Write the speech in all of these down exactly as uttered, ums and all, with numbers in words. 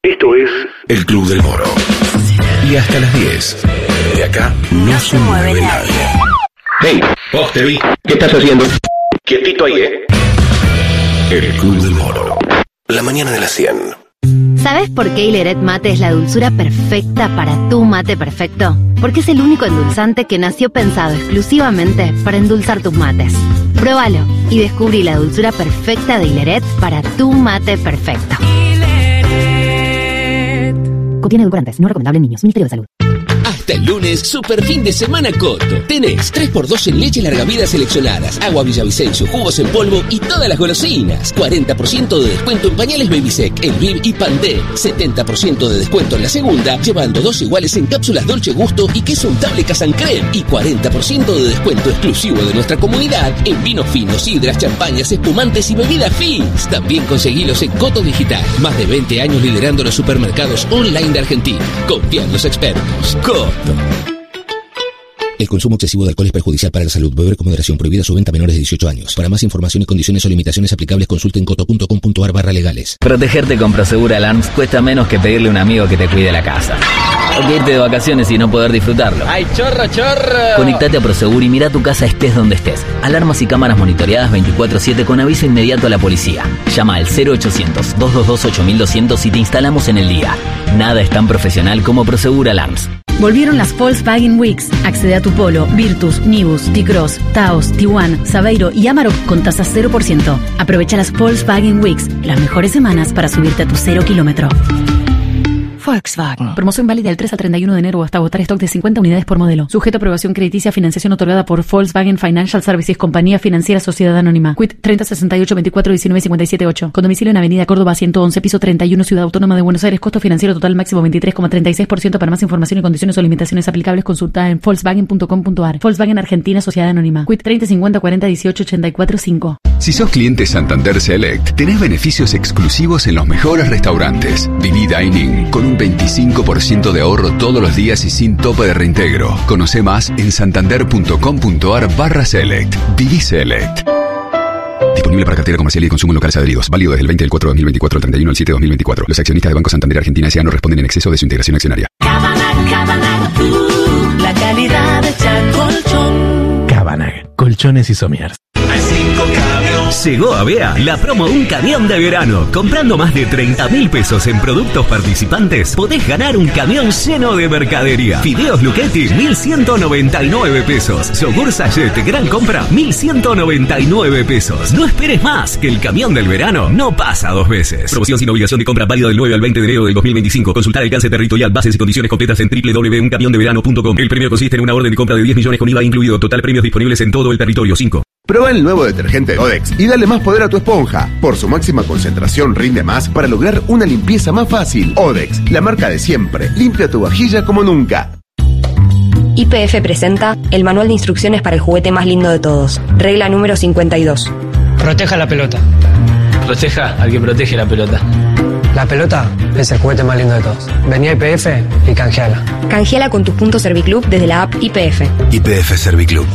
Esto es El Club del Moro. Y hasta las diez. De acá no, no se mueve nadie. Hey, vos te vi. ¿Qué estás haciendo? Quietito ahí, ¿eh? El Club del Moro. La mañana de las cien. ¿Sabes por qué Hileret Mate es la dulzura perfecta para tu mate perfecto? Porque es el único endulzante que nació pensado exclusivamente para endulzar tus mates. Pruébalo y descubrí la dulzura perfecta de Hileret para tu mate perfecto. Hileret. Contiene edulcorantes, no recomendable en niños. Ministerio de Salud. Hasta el lunes, super fin de semana Coto. Tenés tres por dos en leche larga vida seleccionadas, agua Villavicencio, jugos en polvo y todas las golosinas. cuarenta por ciento de descuento en pañales Babysec, El Viv y Pandé. setenta por ciento de descuento en la segunda, llevando dos iguales en cápsulas Dolce Gusto y queso untable Casancrem. Y cuarenta por ciento de descuento exclusivo de nuestra comunidad en vinos finos, sidras, champañas, espumantes y bebidas Fizz. También conseguilos en Coto Digital. Más de veinte años liderando los supermercados online de Argentina. Confían los expertos. Coto. El consumo excesivo de alcohol es perjudicial para la salud. Beber con moderación. Prohibida su venta a menores de dieciocho años. Para más información y condiciones o limitaciones aplicables, consulten coto punto com punto ar barra legales. Protegerte con Prosegur Alarms cuesta menos que pedirle a un amigo que te cuide la casa. O que irte de vacaciones y no poder disfrutarlo. ¡Ay, chorro, chorro! Conectate a Prosegur y mira tu casa estés donde estés. Alarmas y cámaras monitoreadas veinticuatro siete con aviso inmediato a la policía. Llama al cero ochocientos, doscientos veintidós, ocho mil doscientos y te instalamos en el día. Nada es tan profesional como Prosegur Alarms. Volvieron las Volkswagen Weeks. Accede a tu Polo, Virtus, Nibus, T-Cross, Taos, Tiguan, Saveiro y Amarok con tasa cero por ciento. Aprovecha las Volkswagen Weeks, las mejores semanas para subirte a tu cero kilómetro. Volkswagen. Promoción válida del tres al treinta y uno de enero hasta agotar stock de cincuenta unidades por modelo. Sujeto a aprobación crediticia, financiación otorgada por Volkswagen Financial Services, compañía financiera, sociedad anónima. Quit treinta sesenta y ocho veinticuatro diecinueve cincuenta y siete ocho. Con domicilio en Avenida Córdoba ciento once, piso treinta y uno, Ciudad Autónoma de Buenos Aires. Costo financiero total máximo veintitrés coma treinta y seis por ciento. Para más información y condiciones o limitaciones aplicables, consulta en volkswagen punto com punto ar. Volkswagen Argentina, sociedad anónima. Quit treinta cincuenta cuarenta dieciocho ochenta y cuatro cinco. Si sos cliente Santander Select, tenés beneficios exclusivos en los mejores restaurantes. Viví Dining, con un veinticinco por ciento de ahorro todos los días y sin tope de reintegro. Conoce más en santander punto com punto ar barra Select. Viví Select. Disponible para cartera comercial y consumo en locales adheridos. Válido desde el veinte del cuatro de dos mil veinticuatro al treinta y uno del siete de dos mil veinticuatro. Los accionistas de Banco Santander Argentina S A no responden en exceso de su integración accionaria. Cabanag, Cabanag, uh, la calidad hecha colchón. Cabanag, colchones y somiers. Hay cinco camiones. Llegó a Bea la promo Un Camión de Verano. Comprando más de treinta mil pesos en productos participantes, podés ganar un camión lleno de mercadería. Fideos Luchetti, mil ciento noventa y nueve pesos. Yogur Sachet, gran compra, mil ciento noventa y nueve pesos. No esperes más, que el camión del verano no pasa dos veces. Promoción sin obligación de compra, válida del nueve al veinte de enero del dos mil veinticinco. Consultar alcance territorial, bases y condiciones completas en doble u doble u doble u punto un camión de verano punto com. El premio consiste en una orden de compra de diez millones con I V A incluido. Total premios disponibles en todo el territorio. cinco. Prueba el nuevo detergente Odex y dale más poder a tu esponja. Por su máxima concentración rinde más para lograr una limpieza más fácil. Odex, la marca de siempre. Limpia tu vajilla como nunca. Y P F presenta el manual de instrucciones para el juguete más lindo de todos. Regla número cincuenta y dos. Proteja la pelota. Proteja al que protege la pelota. La pelota es el juguete más lindo de todos. Vení a I P F y canjeala. Canjeala con tus puntos Serviclub desde la app I P F. I P F Serviclub.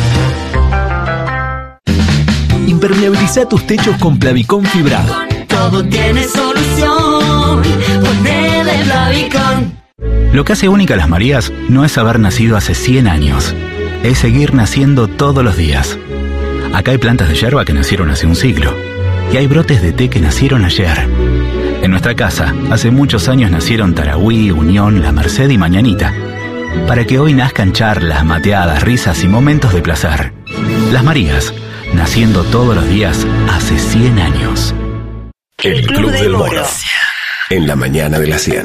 Impermeabiliza tus techos con Plavicón fibrado. Todo tiene solución. Ponele Plavicón. Lo que hace única a las Marías no es haber nacido hace cien años. Es seguir naciendo todos los días. Acá hay plantas de yerba que nacieron hace un siglo. Y hay brotes de té que nacieron ayer. En nuestra casa, hace muchos años nacieron Tarahui, Unión, La Merced y Mañanita. Para que hoy nazcan charlas, mateadas, risas y momentos de placer. Las Marías, naciendo todos los días hace cien años. El Club del Moro. En la mañana de las cien.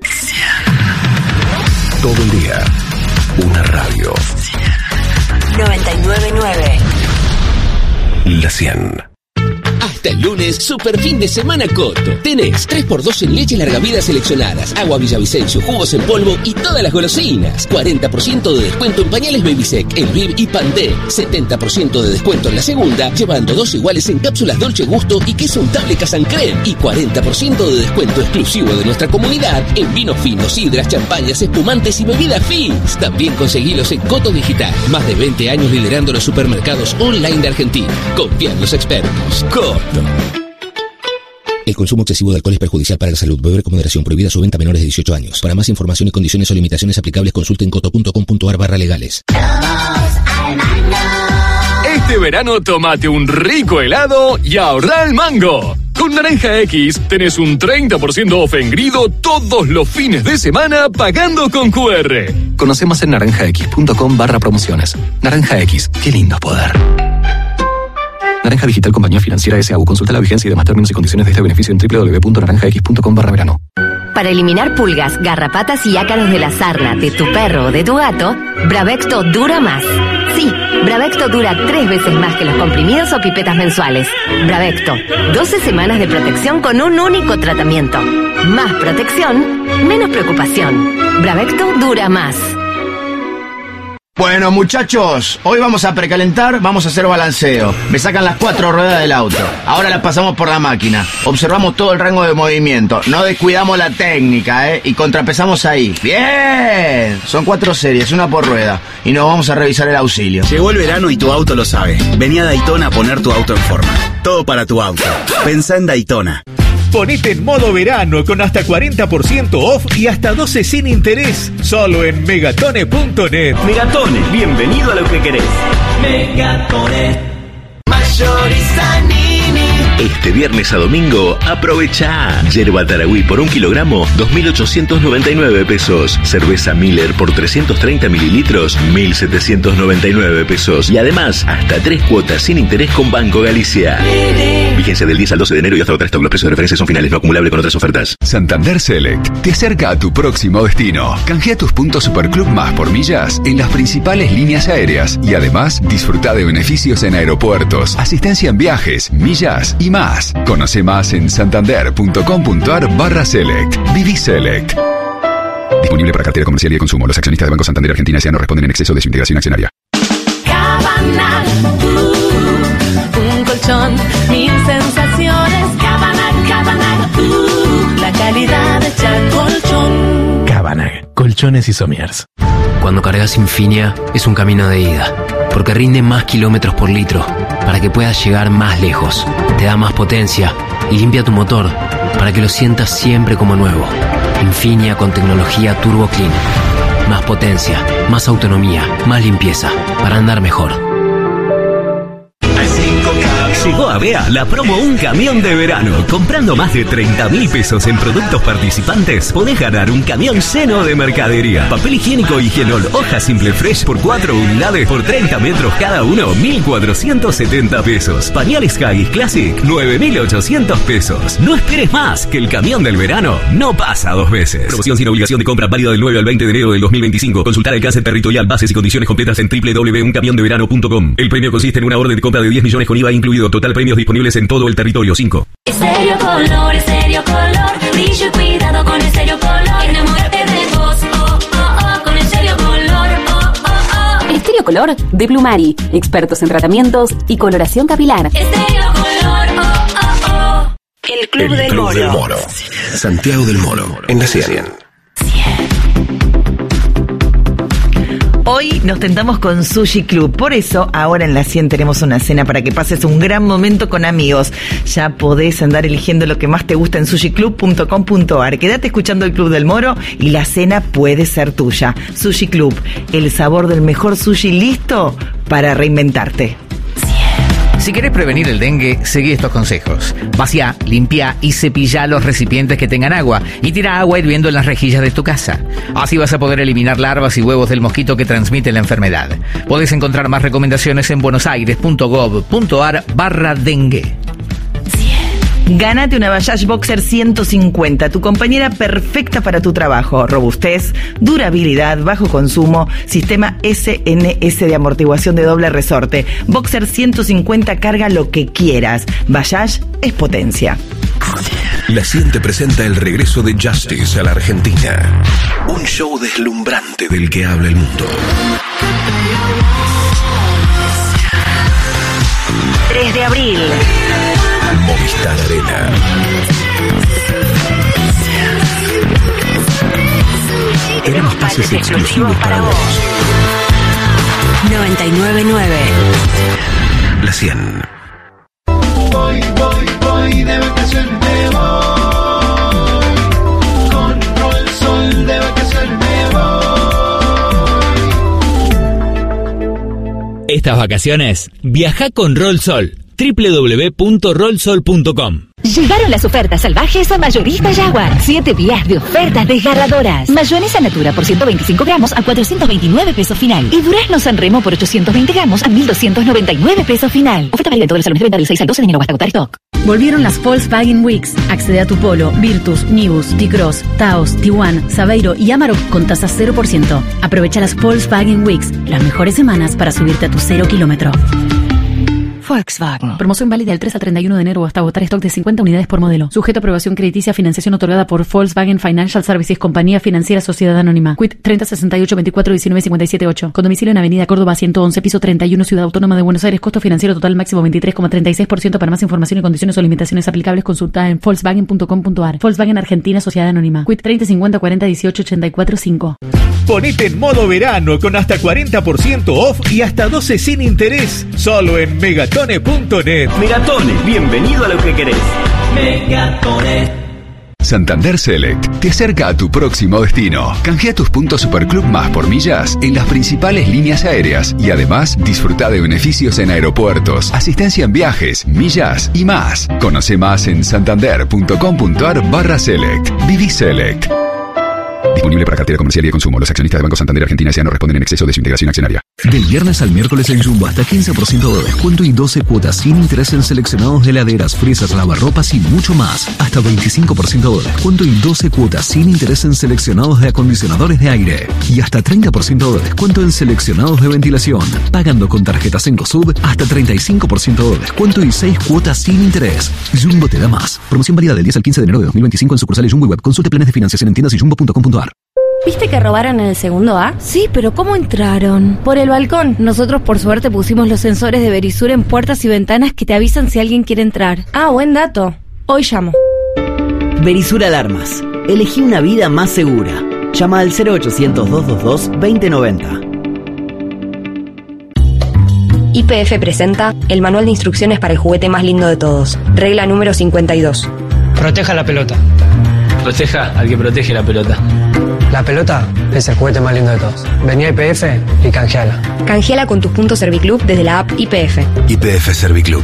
Todo el día. Una radio. noventa y nueve punto nueve. La cien. Hasta el lunes, super fin de semana Coto. Tenés tres por dos en leche larga vida seleccionadas, agua Villavicencio, jugos en polvo y todas las golosinas. cuarenta por ciento de descuento en pañales Babysec, El Viv y Pandé. setenta por ciento de descuento en la segunda, llevando dos iguales en cápsulas Dolce Gusto y queso untable Casancrem. Y cuarenta por ciento de descuento exclusivo de nuestra comunidad en vinos finos, sidras, champañas, espumantes y bebidas Fizz. También conseguilos en Coto Digital. Más de veinte años liderando los supermercados online de Argentina. Confían los expertos. Coto. El consumo excesivo de alcohol es perjudicial para la salud. Beber con moderación. Prohibida su venta a menores de dieciocho años. Para más información y condiciones o limitaciones aplicables, consulten coto punto com punto ar barra legales. Este verano tómate un rico helado y ahorra el mango. Con Naranja X tenés un treinta por ciento off en Grido todos los fines de semana pagando con Q R. Conoce más en naranjax.com barra promociones. Naranja X, qué lindo es poder. Naranja Digital Compañía Financiera S A U. Consulta la vigencia y demás términos y condiciones de este beneficio en doble u doble u doble u punto naranjax punto com barra verano. Para eliminar pulgas, garrapatas y ácaros de la sarna de tu perro o de tu gato, Bravecto dura más. Sí, Bravecto dura tres veces más que los comprimidos o pipetas mensuales. Bravecto, doce semanas de protección con un único tratamiento. Más protección, menos preocupación. Bravecto dura más. Bueno, muchachos, hoy vamos a precalentar, vamos a hacer balanceo. Me sacan las cuatro ruedas del auto. Ahora las pasamos por la máquina. Observamos todo el rango de movimiento. No descuidamos la técnica, ¿eh? Y contrapesamos ahí. ¡Bien! Son cuatro series, una por rueda. Y nos vamos a revisar el auxilio. Llegó el verano y tu auto lo sabe. Vení a Daytona a poner tu auto en forma. Todo para tu auto. Pensá en Daytona. Ponete en modo verano con hasta cuarenta por ciento off y hasta doce sin interés. Solo en megatone punto net. Megatone, bienvenido a lo que querés. Megatone. Mayorizanini. Este viernes a domingo, aprovecha yerba Tarahui por un kilogramo, dos mil ochocientos noventa y nueve pesos. Cerveza Miller por trescientos treinta mililitros, mil setecientos noventa y nueve pesos. Y además, hasta tres cuotas sin interés con Banco Galicia. Vigencia del diez al doce de enero y hasta otra stock. Los precios de referencia son finales, no acumulable con otras ofertas. Santander Select te acerca a tu próximo destino. Canjea tus puntos Superclub Más por millas en las principales líneas aéreas y además disfruta de beneficios en aeropuertos, asistencia en viajes, millas y más. Conoce más en santander punto com punto ar barra select. Viví Select. Disponible para cartera comercial y de consumo. Los accionistas de Banco Santander Argentina S A no responden en exceso de su integración accionaria. Cabanal, uh, un colchón, mil sensaciones. Cabanal, Cabanal, uh, la calidad hecha colchón. Cabanal, colchones y somiers. Cuando cargas Infinia es un camino de ida, porque rinde más kilómetros por litro, para que puedas llegar más lejos. Te da más potencia y limpia tu motor, para que lo sientas siempre como nuevo. Infinia con tecnología Turbo Clean. Más potencia, más autonomía, más limpieza, para andar mejor. Llegó a B E A la promo Un Camión de Verano. Comprando más de treinta mil pesos en productos participantes, podés ganar un camión lleno de mercadería. Papel higiénico Higienol, hoja Simple Fresh por cuatro unidades por treinta metros cada uno, mil cuatrocientos setenta pesos. Pañales Haggis Classic, nueve mil ochocientos pesos. No esperes más, que el camión del verano no pasa dos veces. Promoción sin obligación de compra, válida del nueve al veinte de enero del dos mil veinticinco. Consultar alcance territorial, bases y condiciones completas en doble u doble u doble u punto un camión de verano punto com. El premio consiste en una orden de compra de diez millones con I V A incluido. Total premios disponibles en todo el territorio. cinco. Estéreo Color, Estéreo Color, brillo y cuidado con Estéreo Color. Enamórate de vos, oh, oh, oh, con Estéreo Color, oh, oh, oh. Estéreo Color de Plumari, expertos en tratamientos y coloración capilar. Estéreo Color, oh, oh, oh. El Club, el del, Club Moro. del Moro. Santiago del Moro, en la cien. Hoy nos tentamos con Sushi Club, por eso ahora en la cien tenemos una cena para que pases un gran momento con amigos. Ya podés andar eligiendo lo que más te gusta en sushi club punto com punto ar. Quédate escuchando el Club del Moro y la cena puede ser tuya. Sushi Club, el sabor del mejor sushi listo para reinventarte. Si querés prevenir el dengue, seguí estos consejos. Vacía, limpia y cepilla los recipientes que tengan agua y tira agua hirviendo en las rejillas de tu casa. Así vas a poder eliminar larvas y huevos del mosquito que transmite la enfermedad. Podés encontrar más recomendaciones en buenosaires punto gov punto ar barra dengue. Gánate una Bayash Boxer ciento cincuenta, tu compañera perfecta para tu trabajo. Robustez, durabilidad, bajo consumo, sistema S N S de amortiguación de doble resorte. Boxer ciento cincuenta, carga lo que quieras. Bayash es potencia. La cien te presenta el regreso de Justice a la Argentina. Un show deslumbrante del que habla el mundo. tres de abril. Movistar Arena. Tenemos pases exclusivos para vos. noventa y nueve punto nueve. La cien. Voy, voy, voy voy de vacaciones, me voy. Con Rolsol de vacaciones me voy. Estas vacaciones, viaja con Rolsol. doble u doble u doble u punto rolsol punto com. Llegaron las ofertas salvajes a Mayorista Jaguar. Siete días de ofertas desgarradoras. Mayonesa Natura por ciento veinticinco gramos a cuatrocientos veintinueve pesos final. Y Durazno San Remo por ochocientos veinte gramos a mil doscientos noventa y nueve pesos final. Oferta válida en todos los salones de venta del seis al doce de enero hasta agotar stock. Volvieron las Volkswagen Weeks. Accede a tu Polo, Virtus, Nibus, T-Cross, Taos, Tiguan, Saveiro y Amarok con tasa cero por ciento. Aprovecha las Volkswagen Weeks, las mejores semanas para subirte a tu cero kilómetro. Volkswagen. Promoción válida del tres al treinta y uno de enero hasta agotar stock de cincuenta unidades por modelo. Sujeto a aprobación crediticia, financiación otorgada por Volkswagen Financial Services, compañía financiera, sociedad anónima. Quit treinta sesenta y ocho veinticuatro diecinueve cincuenta y siete ocho. Con domicilio en Avenida Córdoba ciento once, piso treinta y uno, Ciudad Autónoma de Buenos Aires. Costo financiero total máximo veintitrés coma treinta y seis por ciento. Para más información y condiciones o limitaciones aplicables, consulta en volkswagen punto com punto ar. Volkswagen Argentina, sociedad anónima. Quit treinta cincuenta cuarenta dieciocho ochenta y cuatro cinco. Ponete en modo verano con hasta cuarenta por ciento off y hasta doce sin interés. Solo en megatone punto net. Megatone, bienvenido a lo que querés. Megatone. Santander Select te acerca a tu próximo destino. Canjea tus puntos Superclub más por millas en las principales líneas aéreas y además disfruta de beneficios en aeropuertos, asistencia en viajes, millas y más. Conoce más en santander punto com punto ar barra Select. Viví Select. Disponible para cartera comercial y de consumo. Los accionistas de Banco Santander Argentina S A no responden en exceso de su integración accionaria. Del viernes al miércoles en Jumbo hasta quince por ciento de descuento y doce cuotas sin interés en seleccionados de heladeras, fresas, lavarropas y mucho más. Hasta veinticinco por ciento de descuento y doce cuotas sin interés en seleccionados de acondicionadores de aire. Y hasta treinta por ciento de descuento en seleccionados de ventilación. Pagando con tarjetas Encosud hasta treinta y cinco por ciento de descuento y seis cuotas sin interés. Jumbo te da más. Promoción válida del diez al quince de enero de dos mil veinticinco en sucursales Jumbo y Web. Consulte planes de financiación en tiendas y jumbo punto com punto ar. ¿Viste que robaron en el segundo A? Sí, pero ¿cómo entraron? Por el balcón. Nosotros por suerte pusimos los sensores de Verisur en puertas y ventanas que te avisan si alguien quiere entrar. Ah, buen dato. Hoy llamo. Verisur Alarmas. Elegí una vida más segura. Llama al cero ochocientos, doscientos veintidós, veinte noventa. Y P F presenta el manual de instrucciones para el juguete más lindo de todos. Regla número cincuenta y dos. Proteja la pelota. Proteja al que protege la pelota. La pelota es el juguete más lindo de todos. Vení a I P F y canjeala. Canjeala con tus puntos Serviclub desde la app I P F. I P F Serviclub.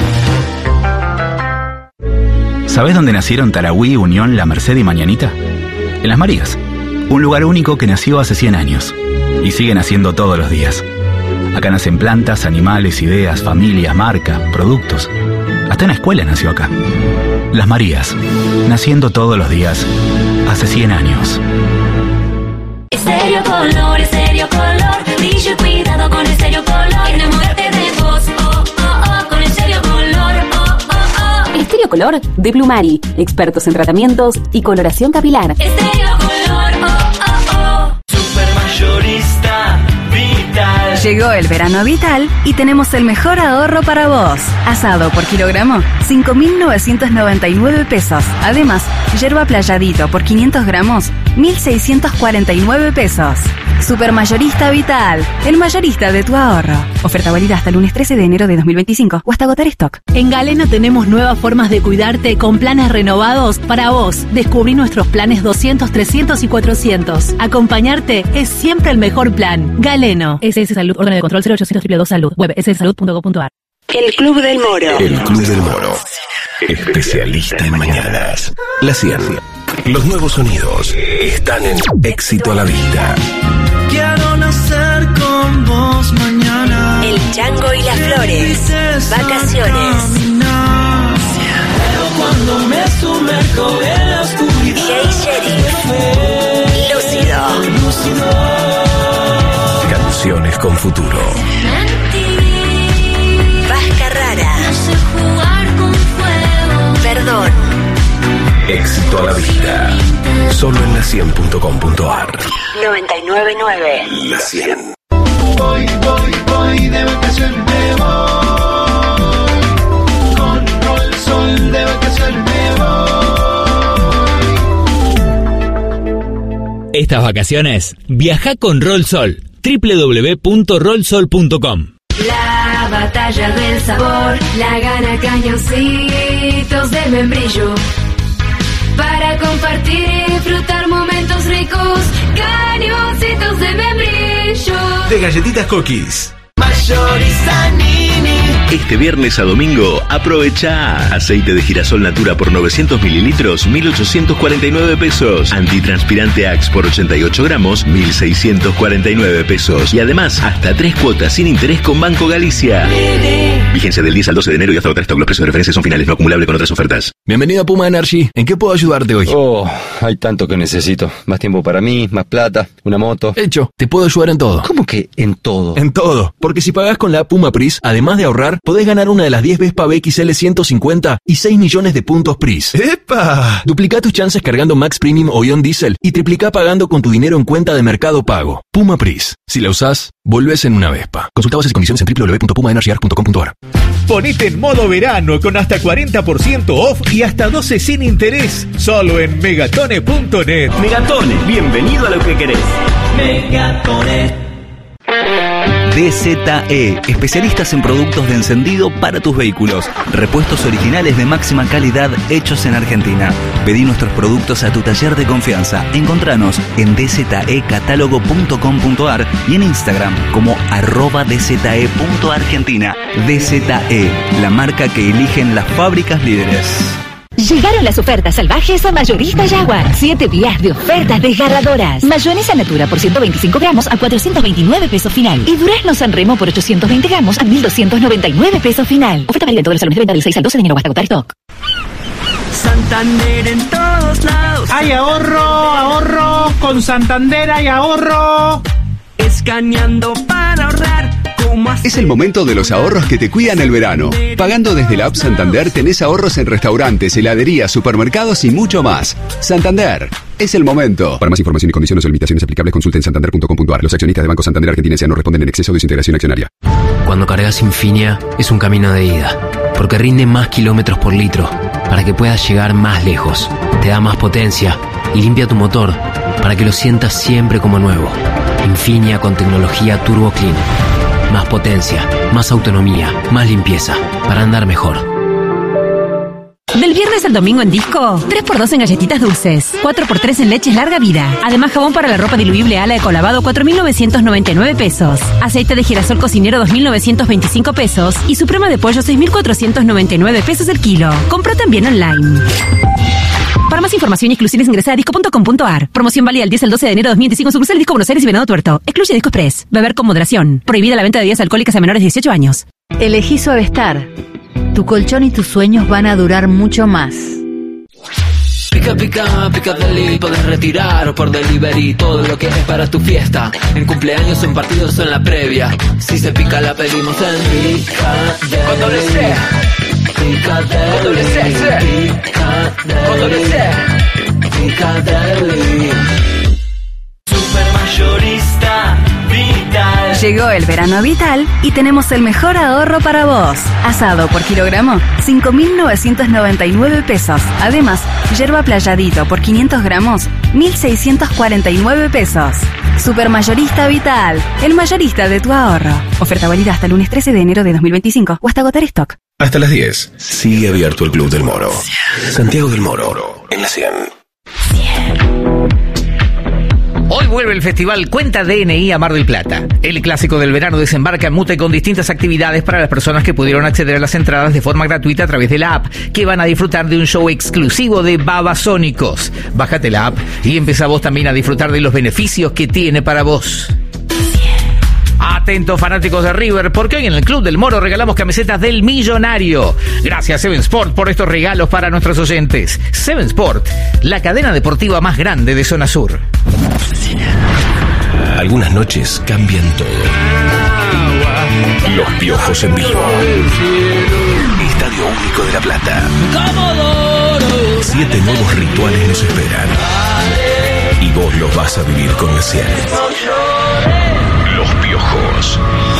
¿Sabés dónde nacieron Tarahui, Unión, La Merced y Mañanita? En Las Marías. Un lugar único que nació hace cien años. Y sigue naciendo todos los días. Acá nacen plantas, animales, ideas, familias, marcas, productos. Hasta una escuela nació acá. Las Marías. Naciendo todos los días. Hace cien años. Estéreo Color, Estéreo Color, brillo y cuidado con Estéreo Color. Enamórate de vos, oh, oh, oh, con Estéreo Color, oh, oh, oh. Estéreo Color de Plumari, expertos en tratamientos y coloración capilar. Estéreo Color, oh, oh, oh. Supermayorista Vital. Llegó el verano a Vital y tenemos el mejor ahorro para vos. Asado por kilogramo, cinco mil novecientos noventa y nueve pesos. Además, yerba playadito por quinientos gramos, mil seiscientos cuarenta y nueve pesos. Supermayorista Vital, el mayorista de tu ahorro. Oferta válida hasta el lunes trece de enero de dos mil veinticinco o hasta agotar stock. En Galeno tenemos nuevas formas de cuidarte con planes renovados para vos. Descubrí nuestros planes doscientos, trescientos y cuatrocientos. Acompañarte es siempre el mejor plan. Galeno. S S Salud, orden de control cero ochocientos, dos dos dos Salud. Web s s salud punto com punto ar. El Club del Moro. El Club del Moro. Especialista en mañanas. La cien. Los nuevos sonidos están en Éxito a la Vista. Quiero nacer con vos mañana. El Chango y las Flores. Vacaciones. Pero cuando me sumerjo en la oscuridad. Jay Sheriff. Lúcido. Lúcido. Canciones con futuro. Vasca Rara. No sé jugar con fuego. Perdón. Éxito a la Vista. Solo en la cien punto com punto ar. noventa y nueve punto nueve. La cien. Voy, voy, voy de vacaciones, me voy. Con Rolsol de vacaciones me voy. Estas vacaciones, viaja con Rolsol. doble u doble u doble u punto rolsol punto com. La la batalla del sabor, la gana cañoncitos de membrillo. Para compartir y disfrutar momentos ricos, cañoncitos de membrillo. De galletitas Cookies. Mayorizanini. Este viernes a domingo, aprovecha aceite de girasol Natura por novecientos mililitros, mil ochocientos cuarenta y nueve pesos. Antitranspirante Axe por ochenta y ocho gramos, mil seiscientos cuarenta y nueve pesos. Y además, hasta tres cuotas sin interés con Banco Galicia. Vigencia del diez al doce de enero y hasta otra stock. Los precios de referencia son finales, no acumulable con otras ofertas. Bienvenido a Puma Energy. ¿En qué puedo ayudarte hoy? Oh, hay tanto que necesito. Más tiempo para mí, más plata, una moto. Hecho, te puedo ayudar en todo. ¿Cómo que en todo? En todo. Porque si pagás con la Puma Pris, además de ahorrar, podés ganar una de las diez Vespa B X L ciento cincuenta y seis millones de puntos Pris. ¡Epa! Duplica tus chances cargando Max Premium o Ion Diesel y triplica pagando con tu dinero en cuenta de Mercado Pago. Puma Pris. Si la usás, volvés en una Vespa. Consulta bases y condiciones en w w w punto puma energy a r punto com punto a r. Ponete en modo verano con hasta cuarenta por ciento off y hasta doce sin interés. Solo en megatone punto net. Megatone, bienvenido a lo que querés. Megatone. D Z E, especialistas en productos de encendido para tus vehículos. Repuestos originales de máxima calidad hechos en Argentina. Pedí nuestros productos a tu taller de confianza. Encontranos en d z e catálogo punto com punto a r y en Instagram como arroba d z e punto argentina. D Z E, la marca que eligen las fábricas líderes. Llegaron las ofertas salvajes a Mayorista Jaguar. Siete días de ofertas desgarradoras. Mayonesa Natura por ciento veinticinco gramos a cuatrocientos veintinueve pesos final. Y durazno Sanremo por ochocientos veinte gramos a mil doscientos noventa y nueve pesos final. Oferta válida en todos los salones de venta del seis al doce de enero hasta agotar stock. Santander en todos lados. Hay ahorro, ahorro. Con Santander hay ahorro. Escaneando para ahorrar. Es el momento de los ahorros que te cuidan el verano. Pagando desde la app Santander tenés ahorros en restaurantes, heladerías, supermercados y mucho más. Santander, es el momento. Para más información y condiciones o limitaciones aplicables, consulta en santander punto com punto a r. Los accionistas de Banco Santander Argentina S A no responden en exceso de su integración accionaria. Cuando cargas Infinia es un camino de ida, porque rinde más kilómetros por litro, para que puedas llegar más lejos. Te da más potencia y limpia tu motor, para que lo sientas siempre como nuevo. Infinia con tecnología Turbo Clean. Más potencia, más autonomía, más limpieza, para andar mejor. Del viernes al domingo en Disco, tres por dos en galletitas dulces, cuatro por tres en leches larga vida. Además, jabón para la ropa diluible Ala Ecolavado, cuatro mil novecientos noventa y nueve pesos. Aceite de girasol cocinero, dos mil novecientos veinticinco pesos. Y suprema de pollo, seis mil cuatrocientos noventa y nueve pesos el kilo. Compra también online. Para más información y exclusiones ingresa a disco punto com punto a r. Promoción válida del diez al doce de enero de dos mil veinticinco en sucursal Disco Buenos Aires y Venado Tuerto. Excluye Disco Express. Beber con moderación. Prohibida la venta de bebidas alcohólicas a menores de dieciocho años. Elegí Suavestar. Tu colchón y tus sueños van a durar mucho más. Pica, pica, pica deli, podés retirar por delivery todo lo que es para tu fiesta. En cumpleaños, en partidos o en la previa. Si se pica la pedimos en Pica con doble C. Pica deli, con doble C, C. Pica deli, con doble C. Pica deli. Super mayorista Vital. Llegó el verano Vital y tenemos el mejor ahorro para vos. Asado por kilogramo, cinco mil novecientos noventa y nueve pesos. Además, yerba playadito por quinientos gramos, mil seiscientos cuarenta y nueve pesos. Super Mayorista Vital, el mayorista de tu ahorro. Oferta válida hasta el lunes trece de enero de dos mil veinticinco o hasta agotar stock. Hasta las diez. Sigue abierto el Club del Moro. Santiago del Moro, en la cien. Hoy vuelve el festival Cuenta D N I a Mar del Plata. El clásico del verano desembarca en Mute con distintas actividades para las personas que pudieron acceder a las entradas de forma gratuita a través de la app, que van a disfrutar de un show exclusivo de Babasónicos. Bájate la app y empezá vos también a disfrutar de los beneficios que tiene para vos. Atentos fanáticos de River, porque hoy en el Club del Moro regalamos camisetas del Millonario. Gracias Seven Sport por estos regalos para nuestros oyentes. Seven Sport, la cadena deportiva más grande de Zona Sur. Algunas noches cambian todo. Los Piojos en vivo. Estadio Único de La Plata. Siete nuevos rituales nos esperan. Y vos los vas a vivir con la cien. Los Piojos.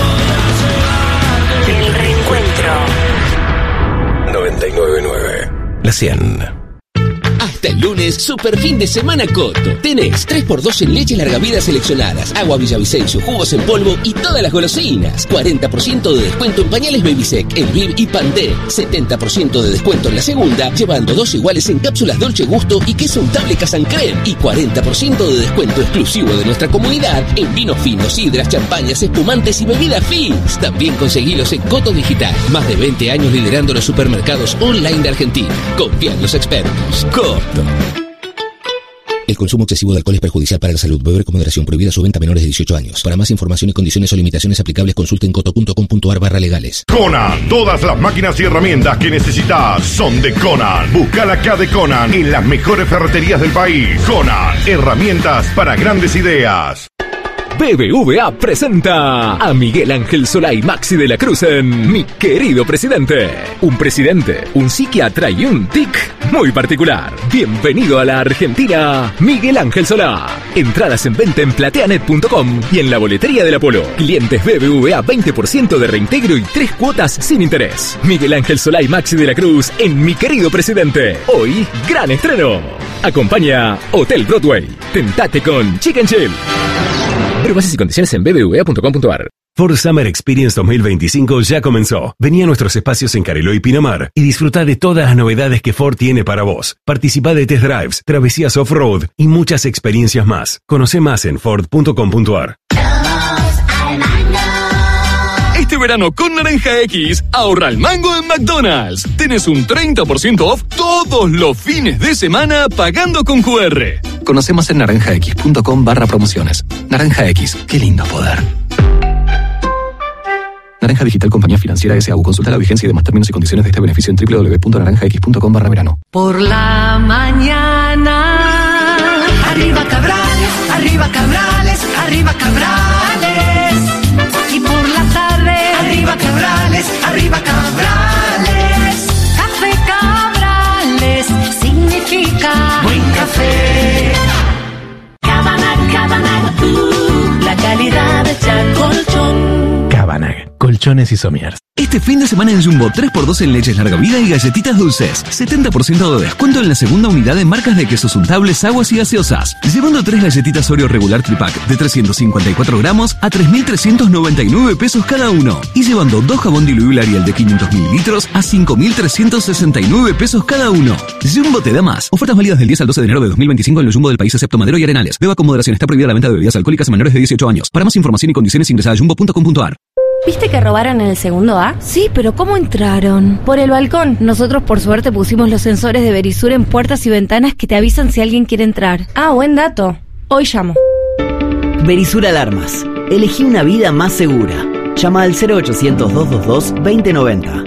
El reencuentro. noventa y nueve punto nueve. La cien. Hasta el lunes, super fin de semana Coto. Tenés tres por dos en leche larga vida seleccionadas, agua Villavicencio, jugos en polvo y todas las golosinas. cuarenta por ciento de descuento en pañales Babysec, Elviv y Pantene. setenta por ciento de descuento en la segunda, llevando dos iguales en cápsulas Dolce Gusto y queso untable Casancrem. Y cuarenta por ciento de descuento exclusivo de nuestra comunidad en vinos finos, sidras, champañas, espumantes y bebidas Fizz. También conseguilos en Coto Digital. Más de veinte años liderando los supermercados online de Argentina. Confía en los expertos. Coto. El consumo excesivo de alcohol es perjudicial para la salud. Beber con moderación. Prohibida su venta a menores de dieciocho años. Para más información y condiciones o limitaciones aplicables, consulten coto punto com punto ar barra legales. Conan. Todas las máquinas y herramientas que necesitas son de Conan. Buscala acá de Conan en las mejores ferreterías del país. Conan. Herramientas para grandes ideas. B B V A presenta a Miguel Ángel Solá y Maxi de la Cruz en Mi Querido Presidente. Un presidente, un psiquiatra y un tic muy particular. Bienvenido a la Argentina, Miguel Ángel Solá. Entradas en venta en plateanet punto com y en la boletería del Apolo. Clientes B B V A veinte por ciento de reintegro y tres cuotas sin interés. Miguel Ángel Solá y Maxi de la Cruz en Mi Querido Presidente. Hoy, gran estreno. Acompaña Hotel Broadway. Tentate con Chicken Chill. Ver bases y condiciones en b b v a punto com punto ar. Ford Summer Experience dos mil veinticinco ya comenzó. Vení a nuestros espacios en Cariló y Pinamar y disfruta de todas las novedades que Ford tiene para vos. Participá de test drives, travesías off-road y muchas experiencias más. Conoce más en ford punto com punto ar. Este verano con Naranja X, ahorra el mango en McDonald's. Tienes un treinta por ciento off todos los fines de semana pagando con Q R. Conoce más en naranjax.com barra promociones. Naranja X, qué lindo poder. Naranja Digital, compañía financiera S A U. Consulta la vigencia y demás términos y condiciones de este beneficio en doble u doble u doble u punto naranjax.com barra verano. Por la mañana, arriba Cabrales, arriba Cabrales, arriba Cabrales. Y por la tarde, arriba Cabrales, arriba Cabrales. Café Cabrales significa buen café. Cabanag, Cabanag, uh, la calidad hecha colchón. Cabanag, colchones y somiers. Este fin de semana en Jumbo, tres por dos en leches larga vida y galletitas dulces. setenta por ciento de descuento en la segunda unidad en marcas de quesos untables, aguas y gaseosas. Llevando tres galletitas Oreo regular tripack de trescientos cincuenta y cuatro gramos a tres mil trescientos noventa y nueve pesos cada uno. Y llevando dos jabón diluible Ariel de quinientos mililitros a cinco mil trescientos sesenta y nueve pesos cada uno. Jumbo te da más. Ofertas válidas del diez al doce de enero de dos mil veinticinco en los Jumbo del país excepto Madero y Arenales. Beba con moderación. Está prohibida la venta de bebidas alcohólicas a menores de dieciocho años. Para más información y condiciones ingresa a jumbo punto com punto ar. ¿Viste que robaron en el segundo A? Sí, pero ¿cómo entraron? Por el balcón. Nosotros por suerte pusimos los sensores de Verisur en puertas y ventanas que te avisan si alguien quiere entrar. Ah, buen dato. Hoy llamo. Verisur Alarmas. Elegí una vida más segura. Llama al cero ochocientos, doscientos veintidós, veinte noventa.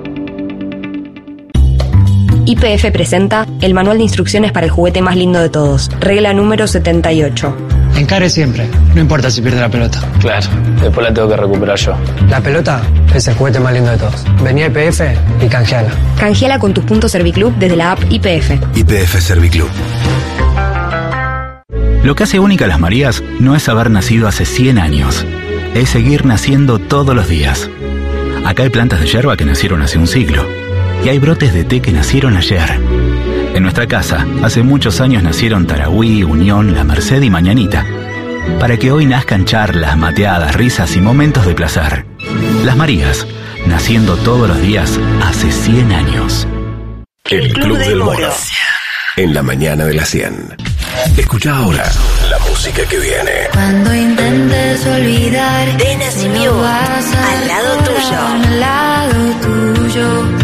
Y P F presenta el manual de instrucciones para el juguete más lindo de todos. Regla número setenta y ocho. Encare siempre, no importa si pierde la pelota. Claro, después la tengo que recuperar yo. La pelota es el juguete más lindo de todos. Vení a I P F y canjeala. Canjeala con tus puntos Serviclub desde la app I P F. I P F Serviclub. Lo que hace única a las Marías no es haber nacido hace cien años. Es seguir naciendo todos los días. Acá hay plantas de yerba que nacieron hace un siglo. Y hay brotes de té que nacieron ayer. En nuestra casa, hace muchos años nacieron Tarahui, Unión, La Merced y Mañanita, para que hoy nazcan charlas, mateadas, risas y momentos de placer. Las Marías, naciendo todos los días hace cien años. El Club del Moro. En la mañana de las cien. Escucha ahora la música que viene. Cuando intentes olvidar, Dennis Mew, al lado tuyo. Al lado tuyo.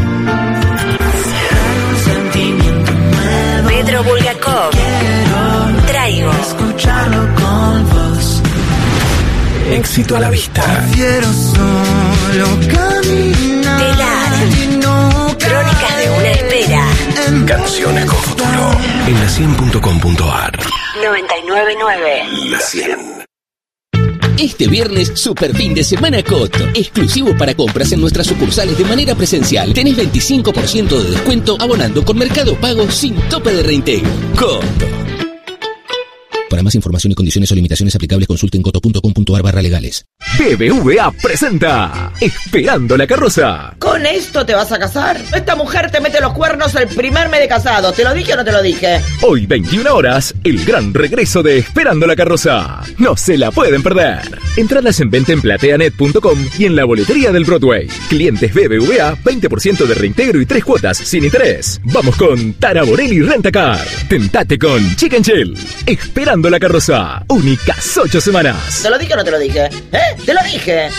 Pedro Bulgakov. Traigo. Escucharlo con vos. Éxito a la vista. Quiero solo caminar. Telar. No Crónicas de una espera. Canciones con futuro. En la cien punto com punto ar. noventa y nueve punto nueve. La cien. Este viernes, super fin de semana Coto. Exclusivo para compras en nuestras sucursales de manera presencial. Tenés veinticinco por ciento de descuento abonando con Mercado Pago sin tope de reintegro. Coto. Para más información y condiciones o limitaciones aplicables, consulten coto punto com punto ar barra legales. B B V A presenta Esperando la carroza. ¿Con esto te vas a casar? Esta mujer te mete los cuernos el primer mes de casado. ¿Te lo dije o no te lo dije? Hoy veintiuna horas, el gran regreso de Esperando la carroza. No se la pueden perder. Entradas en venta en plateanet punto com y en la boletería del Broadway. Clientes B B V A, veinte por ciento de reintegro y tres cuotas sin interés. Vamos con Tara Borelli Rentacar. Tentate con Chicken Chill. Esperando la carroza. Únicas ocho semanas. ¿Te lo dije o no te lo dije? ¿Eh? ¡Te lo dije!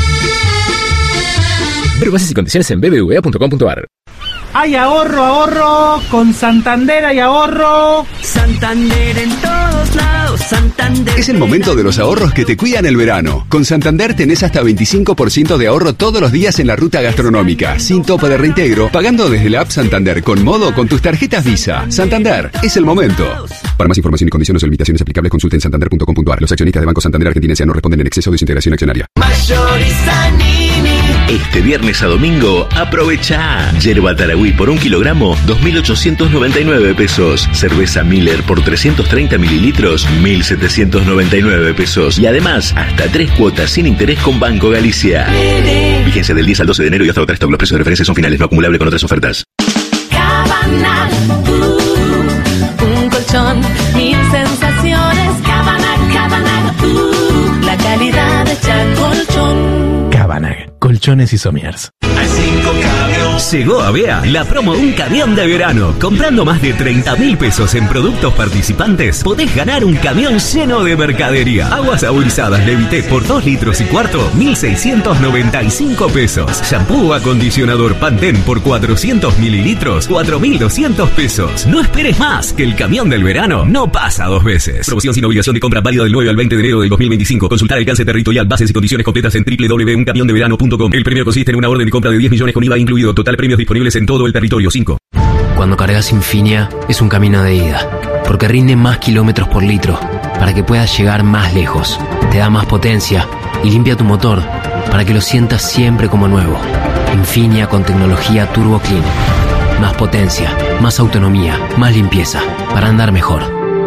Ver bases y condiciones en b b v a punto com punto a r. Hay ahorro, ahorro, con Santander hay ahorro. Santander en todos lados, Santander. Es el momento de los ahorros que te cuidan el verano. Con Santander tenés hasta veinticinco por ciento de ahorro todos los días en la ruta gastronómica, sin tope de reintegro, pagando desde la app Santander con modo con tus tarjetas Visa. Santander, es el momento. Para más información y condiciones o limitaciones aplicables, consulten santander punto com punto a r. Los accionistas de Banco Santander Argentina S A no responden en exceso de su integración accionaria. Mayorista Nini. Este viernes a domingo, aprovecha yerba Tarahui por un kilogramo, dos mil ochocientos noventa y nueve pesos. Cerveza Miller por trescientos treinta mililitros, mil setecientos noventa y nueve pesos. Y además, hasta tres cuotas sin interés con Banco Galicia. Vigencia del diez al doce de enero y hasta otra stock. Los precios de referencia son finales, no acumulable con otras ofertas. Cabanal, uh, un colchón, mil sensaciones. Cabanal, Cabanal, uh, la calidad hecha colchón. Cabanag, colchones y somiers. Llegó a Bea la promo Un Camión de Verano. Comprando más de treinta mil pesos en productos participantes, podés ganar un camión lleno de mercadería. Aguas saborizadas Levité por dos litros y cuarto, mil seiscientos noventa y cinco pesos. Shampoo o acondicionador Pantene por cuatrocientos mililitros, cuatro mil doscientos pesos. No esperes más, que el camión del verano no pasa dos veces. Promoción sin obligación de compra, válida del nueve al veinte de enero del dos mil veinticinco. Consultar alcance territorial, bases y condiciones completas en doble u doble u doble u punto un camión de verano punto com. El premio consiste en una orden de compra de diez millones con I V A incluido. Total premios disponibles en todo el territorio. cinco. Cuando cargas Infinia es un camino de ida, porque rinde más kilómetros por litro, para que puedas llegar más lejos. Te da más potencia y limpia tu motor, para que lo sientas siempre como nuevo. Infinia con tecnología Turbo Clean. Más potencia, más autonomía, más limpieza, para andar mejor.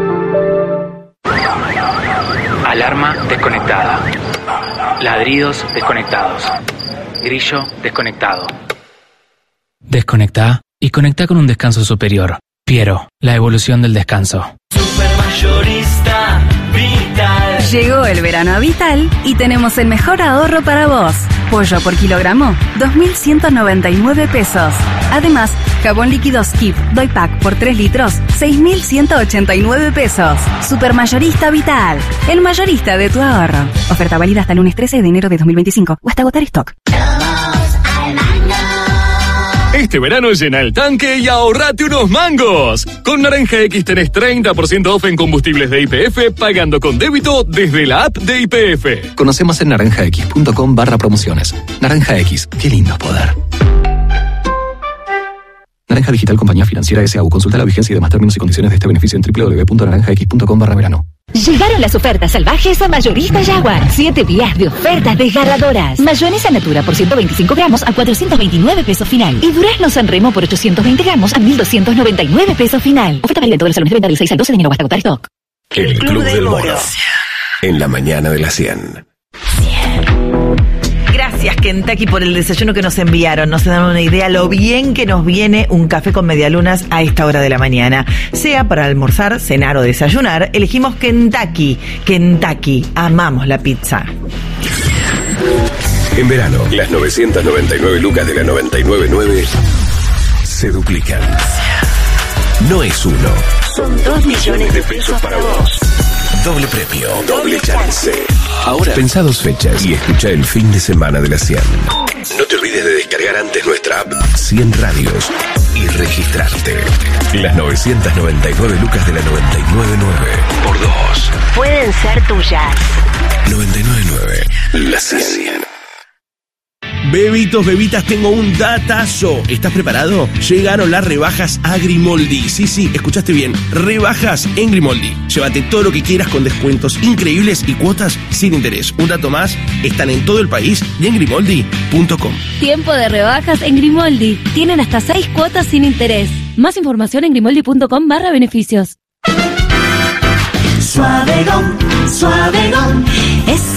Alarma desconectada. Ladridos desconectados. Grillo desconectado. Desconecta y conecta con un descanso superior. Piero, la evolución del descanso. Supermayorista Vital. Llegó el verano a Vital y tenemos el mejor ahorro para vos. Pollo por kilogramo, dos mil ciento noventa y nueve pesos. Además, jabón líquido Skip Doy Pack por tres litros, seis mil ciento ochenta y nueve pesos. Supermayorista Vital, el mayorista de tu ahorro. Oferta válida hasta el lunes trece de enero de dos mil veinticinco o hasta agotar stock. Este verano llena el tanque y ahorrate unos mangos. Con Naranja X tenés treinta por ciento off en combustibles de Y P F pagando con débito desde la app de Y P F. Conoce más en naranja x punto com barra promociones. Naranja X, qué lindo es poder. Naranja Digital Compañía Financiera S A U. Consulta la vigencia y demás términos y condiciones de este beneficio en doble u doble u doble u punto naranja x punto com barra verano. Llegaron las ofertas salvajes a Mayorista Jaguar. Siete días de ofertas desgarradoras. Mayonesa Natura por ciento veinticinco gramos a cuatrocientos veintinueve pesos final. Y durazno San Remo por ochocientos veinte gramos a mil doscientos noventa y nueve pesos final. Oferta válida en todos los salones de venta del seis al doce de enero hasta agotar stock. El Club del Moro. En la mañana de las cien. Gracias, Kentucky, por el desayuno que nos enviaron. No se dan una idea lo bien que nos viene un café con medialunas a esta hora de la mañana. Sea para almorzar, cenar o desayunar, elegimos Kentucky. Kentucky, amamos la pizza. En verano, las novecientas noventa y nueve lucas de la noventa y nueve punto nueve se duplican. No es uno, son dos millones de pesos para vos. Doble premio, doble chance. Ahora, pensá dos fechas y escucha el fin de semana de la cien. No te olvides de descargar antes nuestra app cien Radios y registrarte. Las novecientas noventa y nueve lucas de la noventa y nueve punto nueve por dos. Pueden ser tuyas. noventa y nueve punto nueve, la cien. Bebitos, bebitas, tengo un datazo. ¿Estás preparado? Llegaron las rebajas a Grimoldi. Sí, sí, escuchaste bien. Rebajas en Grimoldi. Llévate todo lo que quieras con descuentos increíbles y cuotas sin interés. Un dato más, están en todo el país y en grimoldi punto com. Tiempo de rebajas en Grimoldi. Tienen hasta seis cuotas sin interés. Más información en grimoldi punto com barra beneficios. Suavegon, Suavegon, es el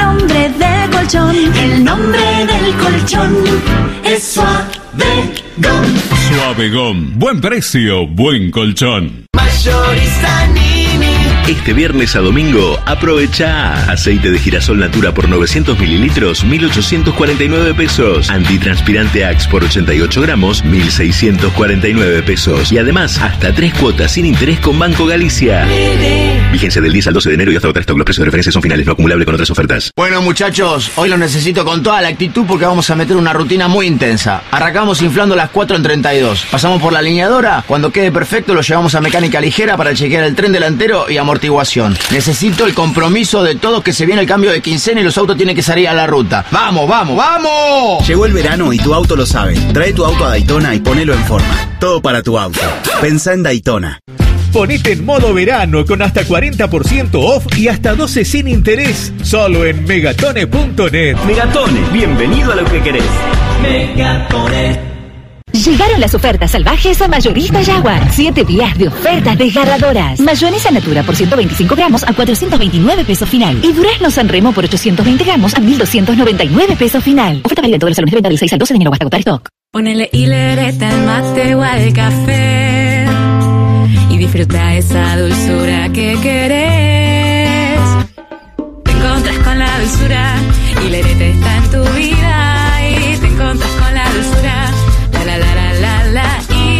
nombre del colchón. El nombre del colchón es Suavegón. Suavegón. Buen precio, buen colchón. Mayorista Nini. Este viernes a domingo, aprovecha aceite de girasol Natura por novecientos mililitros, mil ochocientos cuarenta y nueve pesos. Antitranspirante Axe por ochenta y ocho gramos, mil seiscientos cuarenta y nueve pesos. Y además, hasta tres cuotas sin interés con Banco Galicia. Vigencia del diez al doce de enero y hasta otra stock. Los precios de referencia son finales, no acumulables con otras ofertas. Bueno, muchachos, hoy los necesito con toda la actitud porque vamos a meter una rutina muy intensa. Arrancamos inflando las cuatro en treinta y dos. Pasamos por la alineadora. Cuando quede perfecto, lo llevamos a mecánica ligera para chequear el tren delantero y amortiguación. Necesito el compromiso de todos que se viene el cambio de quincena y los autos tienen que salir a la ruta. ¡Vamos, vamos, vamos! Llegó el verano y tu auto lo sabe. Trae tu auto a Daytona y ponelo en forma. Todo para tu auto. Pensá en Daytona. Ponete en modo verano con hasta cuarenta por ciento off y hasta doce sin interés. Solo en megatone punto net. Megatone, bienvenido a lo que querés. Megatone. Llegaron las ofertas salvajes a Mayorista Jaguar. Siete días de ofertas desgarradoras. Mayonesa Natura por ciento veinticinco gramos a cuatrocientos veintinueve pesos final. Y durazno Sanremo por ochocientos veinte gramos a mil doscientos noventa y nueve pesos final. Oferta válida en todos los salones de venta del seis al doce de enero hasta agotar stock. Ponele hilereta al mate o al café y disfruta esa dulzura que querés. Te encontras con la dulzura, hilereta está en tu vida y te encontras con la dulzura. La la la la la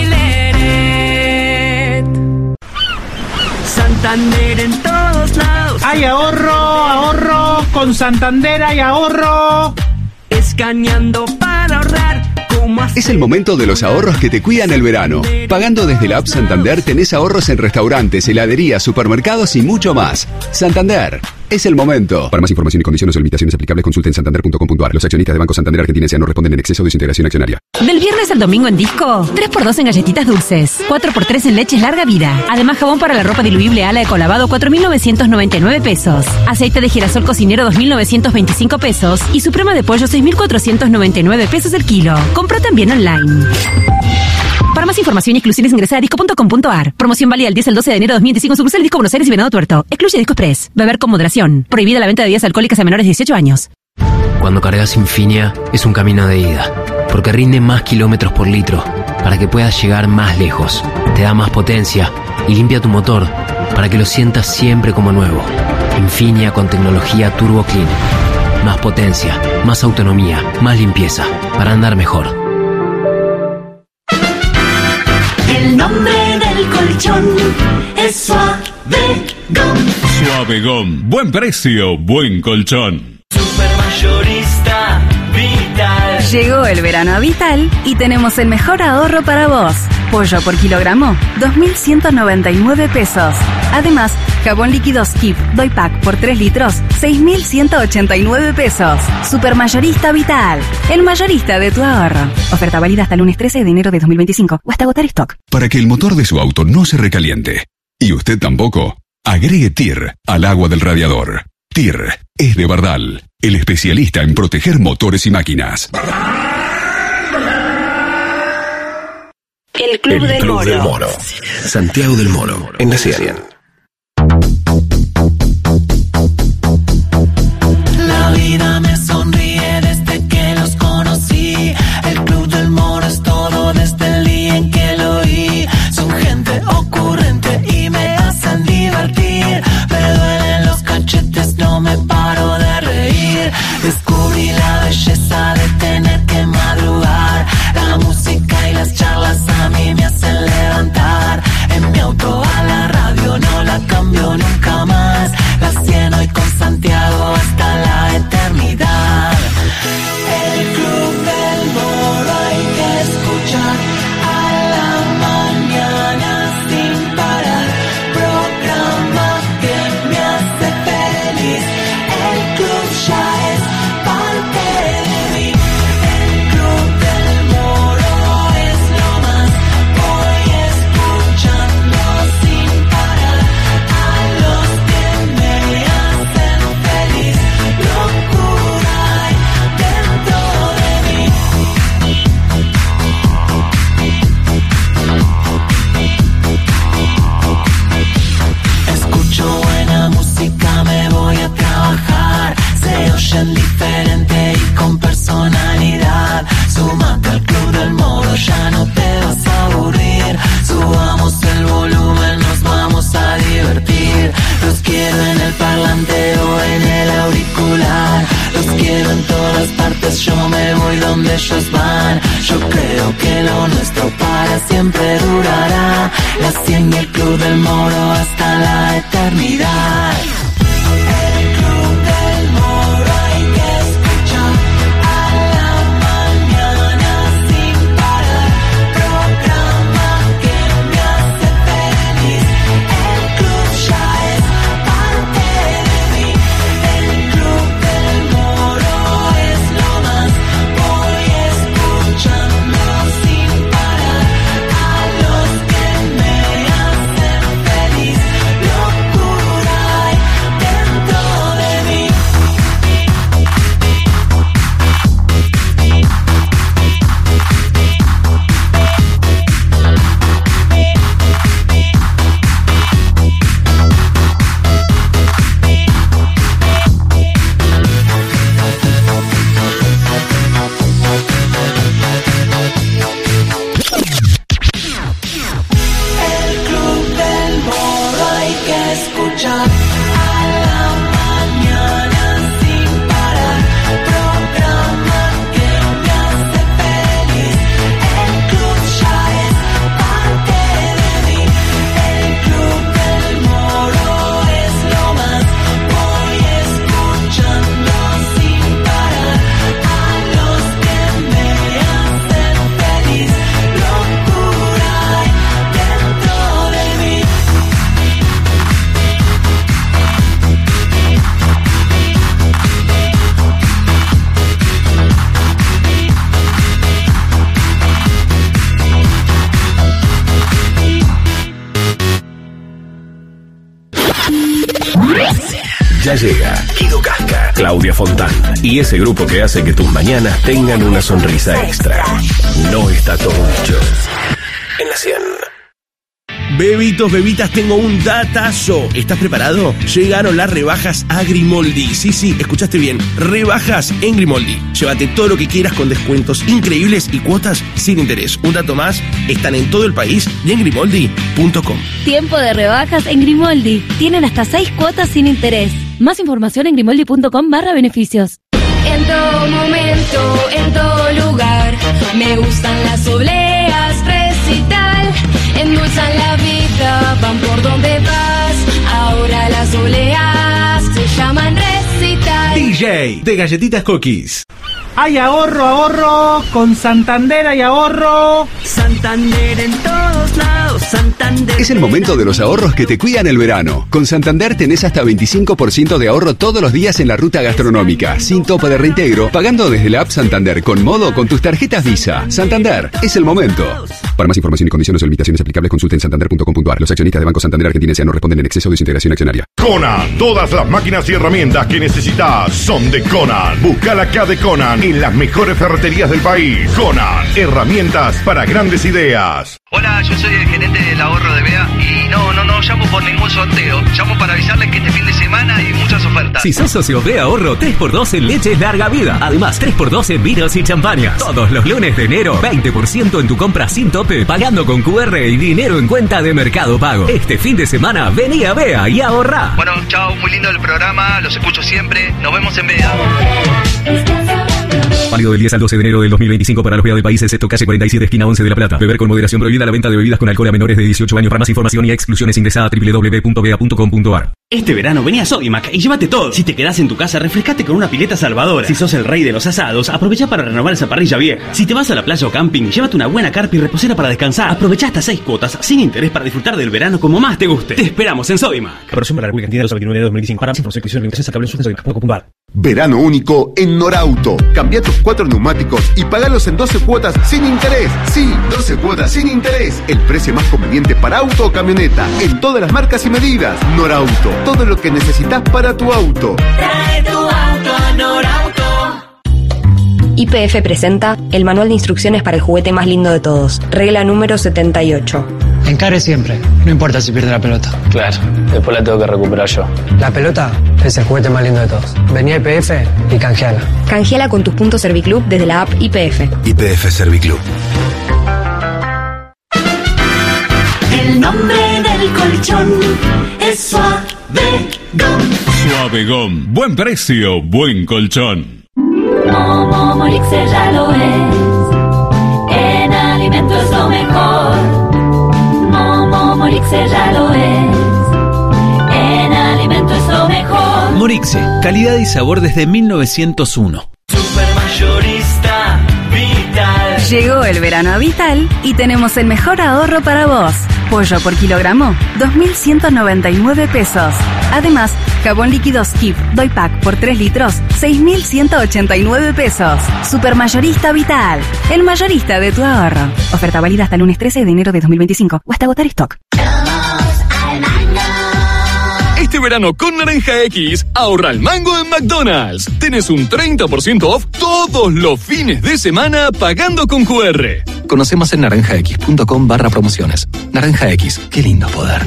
Hileret. Santander en todos lados. Hay ahorro, ahorro, con Santander hay ahorro. Escaneando para ahorrar. Es el momento de los ahorros que te cuidan el verano. Pagando desde la app Santander tenés ahorros en restaurantes, heladerías, supermercados y mucho más. Santander, es el momento. Para más información y condiciones o limitaciones aplicables, consulta en santander punto com punto a r. Los accionistas de Banco Santander Argentina S A no responden en exceso de su integración accionaria. Del viernes al domingo en Disco, tres por dos en galletitas dulces, cuatro por tres en leches larga vida. Además, jabón para la ropa diluible Ala Ecolavado, cuatro mil novecientos noventa y nueve pesos. Aceite de girasol cocinero, dos mil novecientos veinticinco pesos. Y suprema de pollo, seis mil cuatrocientos noventa y nueve pesos el kilo. Compra también online. Para más información y exclusiones ingresa a disco punto com punto a r. Promoción válida del diez al doce de enero de dos mil veinticinco en sucursales Disco Buenos Aires y Venado Tuerto. Excluye Disco Express. Beber con moderación. Prohibida la venta de bebidas alcohólicas a menores de dieciocho años. Cuando cargas Infinia es un camino de ida, porque rinde más kilómetros por litro, para que puedas llegar más lejos. Te da más potencia y limpia tu motor, para que lo sientas siempre como nuevo. Infinia con tecnología Turbo Clean. Más potencia, más autonomía, más limpieza, para andar mejor. El nombre del colchón es Suavegón. Suavegón. Buen precio, buen colchón. Supermayorista Vital. Llegó el verano a Vital y tenemos el mejor ahorro para vos. Pollo por kilogramo, dos mil ciento noventa y nueve pesos. Además, jabón líquido Skip Doypack por tres litros, seis mil ciento ochenta y nueve pesos. Supermayorista Vital, el mayorista de tu ahorro. Oferta válida hasta el lunes trece de enero de dos mil veinticinco o hasta agotar stock. Para que el motor de su auto no se recaliente, y usted tampoco, agregue T I R al agua del radiador. T I R es de Bardal, el especialista en proteger motores y máquinas. El Club, El del, Club Moro. del Moro. Santiago del Moro, en la cien. La vida me sonríe desde que los conocí. El Club del Moro es todo desde el día en que lo oí. Son gente ocurrente y me hacen divertir. Me duelen los cachetes, no me paro de reír. Descubrí la belleza de tener que madrugar. La música y las charlas a mí me hacen levantar. En mi auto a la radio no siempre durará. La cien y el Club del Moro hasta la eternidad. El Club del Moro hay que escuchar a la mañana sin parar. Programa que me hace feliz. El club ya es parte de mí. El Club del Moro es lo más. Voy escuchando sin parar a los que me hacen feliz. Locura hay dentro de mí. El Club del Moro hay que escuchar a la mañana sin parar. Programa que me hace feliz. El club ya es parte de mí. El Club del Moro es lo más. Voy escuchando sin parar a los que me hacen feliz. Locura hay dentro de mí. Ya llega Guido Casca, Claudia Fontán y ese grupo que hace que tus mañanas tengan una sonrisa extra. No está todo dicho. En la cien. Bebitos, bebitas, tengo un datazo. ¿Estás preparado? Llegaron las rebajas a Grimoldi. Sí, sí, escuchaste bien. Rebajas en Grimoldi. Llévate todo lo que quieras con descuentos increíbles y cuotas sin interés. Un dato más, están en todo el país y en grimoldi punto com. Tiempo de rebajas en Grimoldi. Tienen hasta seis cuotas sin interés. Más información en grimoldi punto com barra beneficios. En todo momento, en todo lugar, me gustan las obleas, recital, endulzan la vida, van por donde vas, ahora las obleas se llaman recital. D J de Galletitas Cookies. Hay ahorro, ahorro, con Santander hay ahorro. Santander en todos lados, Santander. Es el momento de los ahorros que te cuidan el verano. Con Santander tenés hasta veinticinco por ciento de ahorro todos los días en la ruta gastronómica, sin tope de reintegro, pagando desde la app Santander con modo con tus tarjetas Visa. Santander, es el momento. Para más información y condiciones o limitaciones aplicables, consulten santander punto com punto a r. Los accionistas de Banco Santander Argentina S A no responden en exceso de desintegración accionaria. Conan, todas las máquinas y herramientas que necesitas son de Conan. Busca la K de Conan en las mejores ferreterías del país. Conan, herramientas para grandes ideas. Hola, yo soy el gerente del ahorro de B E A y no, no, no llamo por ningún sorteo. Llamo para avisarles que este fin de semana hay muchas ofertas. Si sos socio de ahorro, tres por dos en leches larga vida. Además, tres por dos en vinos y champañas. Todos los lunes de enero, veinte por ciento en tu compra sin tope, pagando con Q R y dinero en cuenta de Mercado Pago. Este fin de semana, vení a B E A y ahorrá. Bueno, chao, muy lindo el programa, los escucho siempre. Nos vemos en B E A. Válido del diez al doce de enero del dos mil veinticinco para los B E A del país, excepto calle cuarenta y siete, esquina once de La Plata. Beber con moderación, prohibida la venta de bebidas con alcohol a menores de dieciocho años. Para más información y exclusiones ingresa a doble u doble u doble u punto b e a punto com punto a r. Este verano vení a Sodimac y llévate todo. Si te quedás en tu casa, refrescate con una pileta salvadora. Si sos el rey de los asados, aprovecha para renovar esa parrilla vieja. Si te vas a la playa o camping, llévate una buena carpa y reposera para descansar. Aprovecha hasta seis cuotas sin interés para disfrutar del verano como más te guste. Te esperamos en Sodimac. Aprobación para la República Argentina del veintinueve de dos mil veinticinco. Para más información y limitaciones acaben en sodimac punto com punto a r. Verano único en Norauto. Cambia tus cuatro neumáticos y pagalos en doce cuotas sin interés. Sí, doce cuotas sin interés. El precio más conveniente para auto o camioneta. En todas las marcas y medidas. Norauto. Todo lo que necesitas para tu auto. Trae tu auto a Norauto. Y P F presenta el manual de instrucciones para el juguete más lindo de todos. Regla número setenta y ocho. Encare siempre, no importa si pierde la pelota. Claro, después la tengo que recuperar yo. La pelota es el juguete más lindo de todos. Vení a I P F y canjeala. Canjeala con tus puntos Serviclub desde la app I P F. I P F Serviclub. El nombre del colchón es Suavegom. Suavegom. Buen precio, buen colchón. Momo Elixir ya lo es. En alimento es lo mejor. Momo Morixe ya lo es. En alimento es lo mejor. Morixe, calidad y sabor desde mil novecientos uno. Supermayorista Vital. Llegó el verano a Vital y tenemos el mejor ahorro para vos. Pollo por kilogramo, dos mil ciento noventa y nueve pesos. Además, jabón líquido Skip Doypack por tres litros, seis mil ciento ochenta y nueve pesos. Supermayorista Vital, el mayorista de tu ahorro. Oferta válida hasta el lunes trece de enero de dos mil veinticinco o hasta agotar stock. Este verano con Naranja X, ahorra el mango en McDonald's. Tenés un treinta por ciento off todos los fines de semana pagando con Q R. Conoce más en naranjax.com barra promociones. Naranja X, qué lindo poder.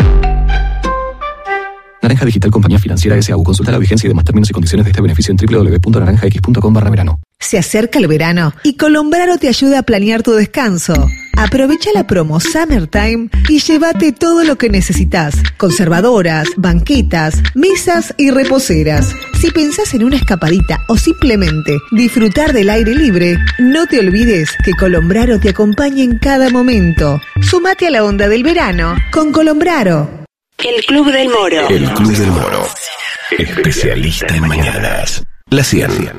Naranja Digital, compañía financiera S A U. Consulta la vigencia y demás términos y condiciones de este beneficio en doble u doble u doble u punto naranjax.com barra verano. Se acerca el verano y Colombraro te ayuda a planear tu descanso. Aprovecha la promo Summertime y llévate todo lo que necesitas. Conservadoras, banquetas, mesas y reposeras. Si pensás en una escapadita o simplemente disfrutar del aire libre, no te olvides que Colombraro te acompaña en cada momento. Sumate a la onda del verano con Colombraro. El Club del Moro. El Club del Moro. Especialista en mañanas. La cien.